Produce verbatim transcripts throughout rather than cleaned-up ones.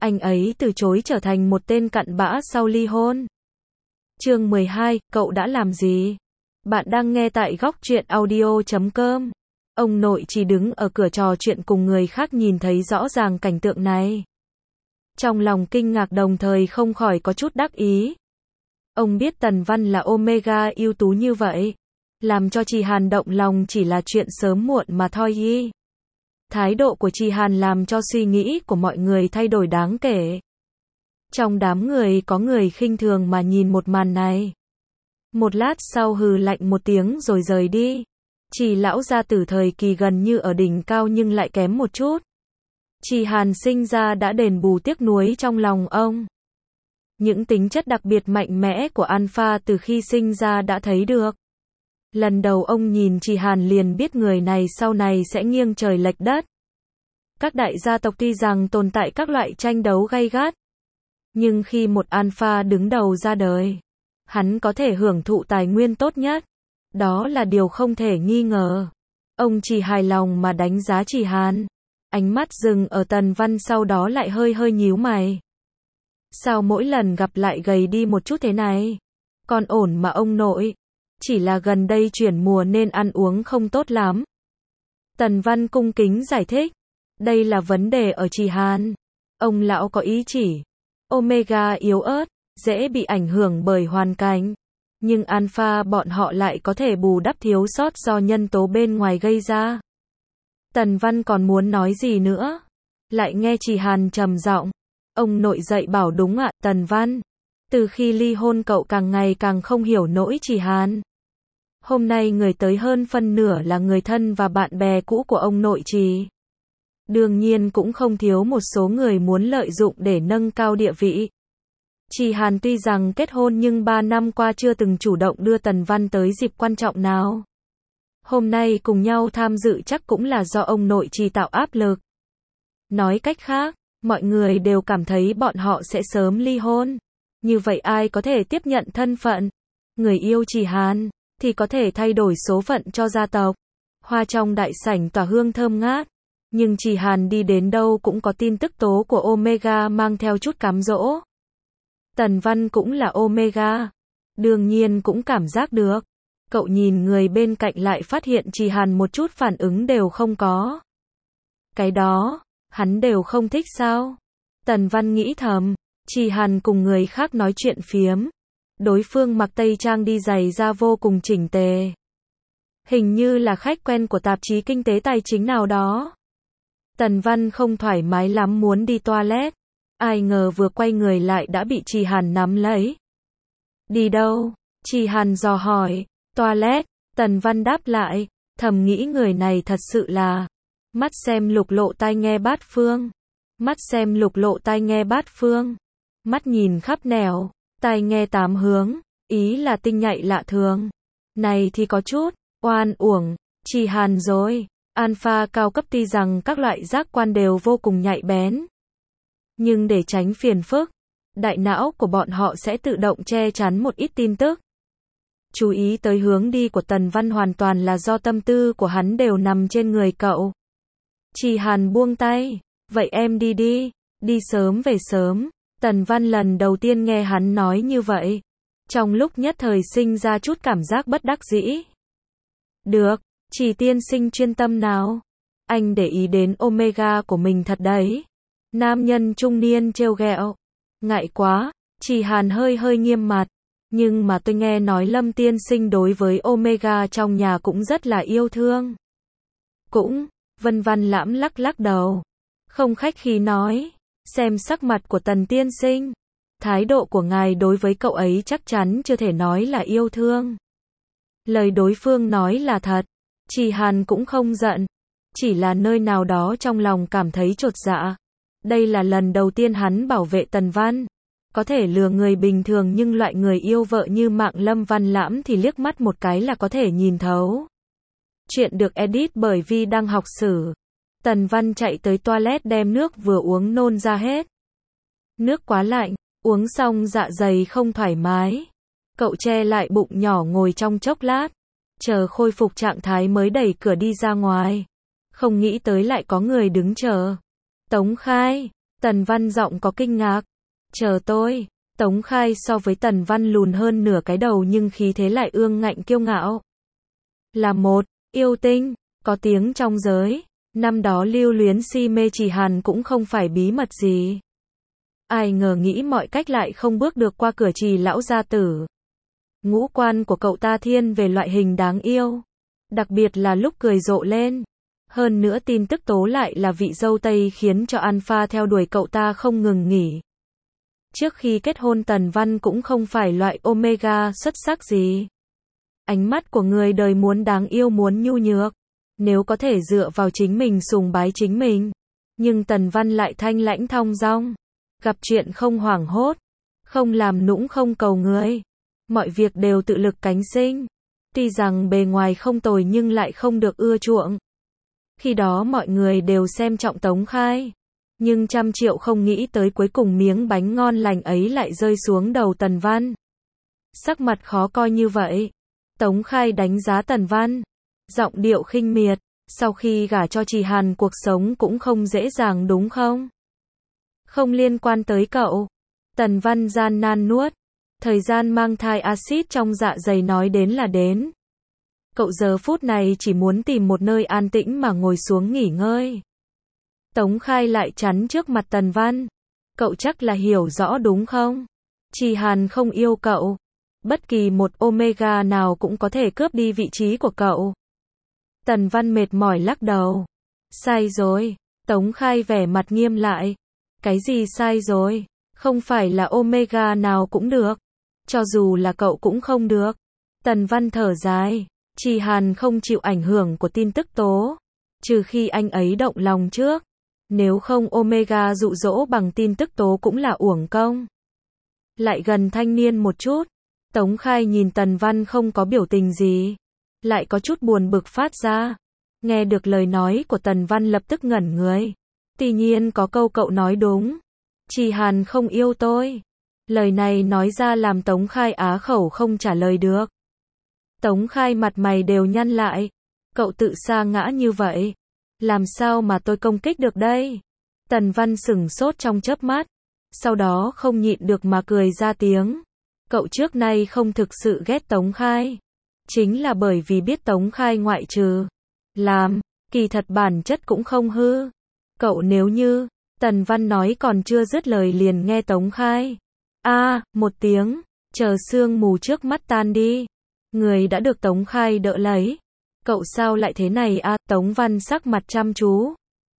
anh ấy từ chối trở thành một tên cặn bã sau ly hôn. Chương mười hai, cậu đã làm gì? Bạn đang nghe tại góc truyện audio chấm com. Ông nội chỉ đứng ở cửa trò chuyện cùng người khác nhìn thấy rõ ràng cảnh tượng này. Trong lòng kinh ngạc đồng thời không khỏi có chút đắc ý. Ông biết Tần Văn là Omega ưu tú như vậy. Làm cho Trì Hàn động lòng chỉ là chuyện sớm muộn mà thôi y. Thái độ của Trì Hàn làm cho suy nghĩ của mọi người thay đổi đáng kể. Trong đám người có người khinh thường mà nhìn một màn này. Một lát sau hừ lạnh một tiếng rồi rời đi. Trì lão gia tử thời kỳ gần như ở đỉnh cao nhưng lại kém một chút. Trì Hàn sinh ra đã đền bù tiếc nuối trong lòng ông. Những tính chất đặc biệt mạnh mẽ của Alpha từ khi sinh ra đã thấy được. Lần đầu ông nhìn Trì Hàn liền biết người này sau này sẽ nghiêng trời lệch đất. Các đại gia tộc tuy rằng tồn tại các loại tranh đấu gay gắt, nhưng khi một Alpha đứng đầu ra đời, hắn có thể hưởng thụ tài nguyên tốt nhất. Đó là điều không thể nghi ngờ. Ông chỉ hài lòng mà đánh giá Trì Hàn. Ánh mắt dừng ở Tần Văn sau đó lại hơi hơi nhíu mày. Sao mỗi lần gặp lại gầy đi một chút thế này? Còn ổn mà ông nội. Chỉ là gần đây chuyển mùa nên ăn uống không tốt lắm. Tần Văn cung kính giải thích. Đây là vấn đề ở Trì Hàn. Ông lão có ý chỉ. Omega yếu ớt, dễ bị ảnh hưởng bởi hoàn cảnh. Nhưng Alpha bọn họ lại có thể bù đắp thiếu sót do nhân tố bên ngoài gây ra. Tần Văn còn muốn nói gì nữa? Lại nghe Trì Hàn trầm giọng. Ông nội dậy bảo đúng ạ, Tần Văn. Từ khi ly hôn cậu càng ngày càng không hiểu nỗi Trì Hàn. Hôm nay người tới hơn phân nửa là người thân và bạn bè cũ của ông nội Trì. Đương nhiên cũng không thiếu một số người muốn lợi dụng để nâng cao địa vị. Trì Hàn tuy rằng kết hôn nhưng ba năm qua chưa từng chủ động đưa Tần Văn tới dịp quan trọng nào. Hôm nay cùng nhau tham dự chắc cũng là do ông nội Trì tạo áp lực. Nói cách khác, mọi người đều cảm thấy bọn họ sẽ sớm ly hôn. Như vậy ai có thể tiếp nhận thân phận? Người yêu Trì Hàn thì có thể thay đổi số phận cho gia tộc. Hoa trong đại sảnh tỏa hương thơm ngát. Nhưng Trì Hàn đi đến đâu cũng có tin tức tố của Omega mang theo chút cám dỗ. Tần Văn cũng là Omega. Đương nhiên cũng cảm giác được. Cậu nhìn người bên cạnh lại phát hiện Trì Hàn một chút phản ứng đều không có. Cái đó, hắn đều không thích sao? Tần Văn nghĩ thầm. Trì Hàn cùng người khác nói chuyện phiếm. Đối phương mặc tây trang đi giày da vô cùng chỉnh tề. Hình như là khách quen của tạp chí kinh tế tài chính nào đó. Tần Văn không thoải mái lắm muốn đi toilet. Ai ngờ vừa quay người lại đã bị Trì Hàn nắm lấy. Đi đâu? Trì Hàn dò hỏi. Toilet. Tần Văn đáp lại. Thầm nghĩ người này thật sự là. Mắt xem lục lộ tai nghe bát phương. Mắt xem lục lộ tai nghe bát phương. Mắt nhìn khắp nẻo. Tai nghe tám hướng. Ý là tinh nhạy lạ thường. Này thì có chút. Oan uổng. Trì Hàn rồi. Alpha cao cấp tuy rằng các loại giác quan đều vô cùng nhạy bén. Nhưng để tránh phiền phức, đại não của bọn họ sẽ tự động che chắn một ít tin tức. Chú ý tới hướng đi của Tần Văn hoàn toàn là do tâm tư của hắn đều nằm trên người cậu. Trì Hàn buông tay. Vậy em đi đi. Đi sớm về sớm. Tần Văn lần đầu tiên nghe hắn nói như vậy. Trong lúc nhất thời sinh ra chút cảm giác bất đắc dĩ. Được. Trì tiên sinh chuyên tâm nào. Anh để ý đến Omega của mình thật đấy. Nam nhân trung niên trêu ghẹo. Ngại quá. Trì Hàn hơi hơi nghiêm mặt. Nhưng mà tôi nghe nói Lâm tiên sinh đối với Omega trong nhà cũng rất là yêu thương. Cũng. Vân Văn Lãm lắc lắc đầu. Không khách khí nói. Xem sắc mặt của Tần tiên sinh. Thái độ của ngài đối với cậu ấy chắc chắn chưa thể nói là yêu thương. Lời đối phương nói là thật. Trì Hàn cũng không giận. Chỉ là nơi nào đó trong lòng cảm thấy chột dạ. Đây là lần đầu tiên hắn bảo vệ Tần Văn. Có thể lừa người bình thường nhưng loại người yêu vợ như Mạng Lâm Văn Lãm thì liếc mắt một cái là có thể nhìn thấu. Chuyện được edit bởi Vi đang học sử. Tần Văn chạy tới toilet đem nước vừa uống nôn ra hết. Nước quá lạnh, uống xong dạ dày không thoải mái. Cậu che lại bụng nhỏ ngồi trong chốc lát. Chờ khôi phục trạng thái mới đẩy cửa đi ra ngoài. Không nghĩ tới lại có người đứng chờ. Tống Khai. Tần Văn giọng có kinh ngạc. Chờ tôi. Tống Khai so với Tần Văn lùn hơn nửa cái đầu nhưng khí thế lại ương ngạnh kiêu ngạo. Là một yêu tinh, có tiếng trong giới. Năm đó lưu luyến si mê Chỉ Hàn cũng không phải bí mật gì. Ai ngờ nghĩ mọi cách lại không bước được qua cửa Trì lão gia tử. Ngũ quan của cậu ta thiên về loại hình đáng yêu. Đặc biệt là lúc cười rộ lên. Hơn nữa tin tức tố lại là vị dâu Tây khiến cho Alpha theo đuổi cậu ta không ngừng nghỉ. Trước khi kết hôn Tần Văn cũng không phải loại Omega xuất sắc gì. Ánh mắt của người đời muốn đáng yêu muốn nhu nhược. Nếu có thể dựa vào chính mình sùng bái chính mình. Nhưng Tần Văn lại thanh lãnh thong dong. Gặp chuyện không hoảng hốt. Không làm nũng không cầu người. Mọi việc đều tự lực cánh sinh. Tuy rằng bề ngoài không tồi nhưng lại không được ưa chuộng. Khi đó mọi người đều xem trọng Tống Khai. Nhưng trăm triệu không nghĩ tới cuối cùng miếng bánh ngon lành ấy lại rơi xuống đầu Tần Văn. Sắc mặt khó coi như vậy. Tống Khai đánh giá Tần Văn. Giọng điệu khinh miệt. Sau khi gả cho Chỉ Hàn cuộc sống cũng không dễ dàng đúng không? Không liên quan tới cậu. Tần Văn gian nan nuốt. Thời gian mang thai axit trong dạ dày nói đến là đến. Cậu giờ phút này chỉ muốn tìm một nơi an tĩnh mà ngồi xuống nghỉ ngơi. Tống Khai lại chắn trước mặt Tần Văn. Cậu chắc là hiểu rõ đúng không? Chỉ Hàn không yêu cậu. Bất kỳ một Omega nào cũng có thể cướp đi vị trí của cậu. Tần Văn mệt mỏi lắc đầu. Sai rồi. Tống Khai vẻ mặt nghiêm lại. Cái gì sai rồi? Không phải là Omega nào cũng được. Cho dù là cậu cũng không được. Tần Văn thở dài. Chỉ Hàn không chịu ảnh hưởng của tin tức tố. Trừ khi anh ấy động lòng trước. Nếu không Omega dụ dỗ bằng tin tức tố cũng là uổng công. Lại gần thanh niên một chút. Tống Khai nhìn Tần Văn không có biểu tình gì. Lại có chút buồn bực phát ra. Nghe được lời nói của Tần Văn lập tức ngẩn người. Tuy nhiên có câu cậu nói đúng. Chỉ Hàn không yêu tôi. Lời này nói ra làm Tống Khai á khẩu không trả lời được. Tống Khai mặt mày đều nhăn lại. Cậu tự sa ngã như vậy. Làm sao mà tôi công kích được đây? Tần Văn sửng sốt trong chớp mắt. Sau đó không nhịn được mà cười ra tiếng. Cậu trước nay không thực sự ghét Tống Khai. Chính là bởi vì biết Tống Khai ngoại trừ làm, kỳ thật bản chất cũng không hư. Cậu nếu như, Tần Văn nói còn chưa dứt lời liền nghe Tống Khai. A, à, một tiếng, chờ sương mù trước mắt tan đi. Người đã được Tống Khai đỡ lấy. Cậu sao lại thế này a? À, Tống Văn sắc mặt chăm chú.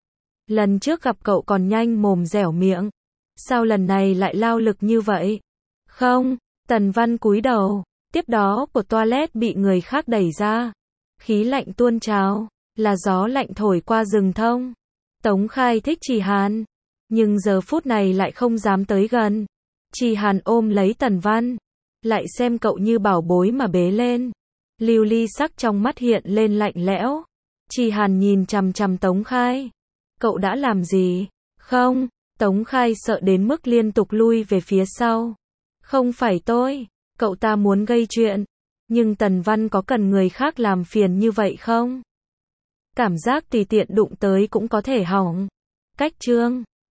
Lần trước gặp cậu còn nhanh mồm dẻo miệng. Sao lần này lại lao lực như vậy? Không, Tần Văn cúi đầu. Tiếp đó của toilet bị người khác đẩy ra. Khí lạnh tuôn trào. Là gió lạnh thổi qua rừng thông. Tống Khai thích Chỉ Hàn. Nhưng giờ phút này lại không dám tới gần. Chỉ Hàn ôm lấy Tần Văn. Lại xem cậu như bảo bối mà bế lên. Lưu ly sắc trong mắt hiện lên lạnh lẽo. Chỉ Hàn nhìn chằm chằm Tống Khai. Cậu đã làm gì? Không. Tống Khai sợ đến mức liên tục lui về phía sau. Không phải tôi. Cậu ta muốn gây chuyện. Nhưng Tần Văn có cần người khác làm phiền như vậy không? Cảm giác tùy tiện đụng tới cũng có thể hỏng. Cách chương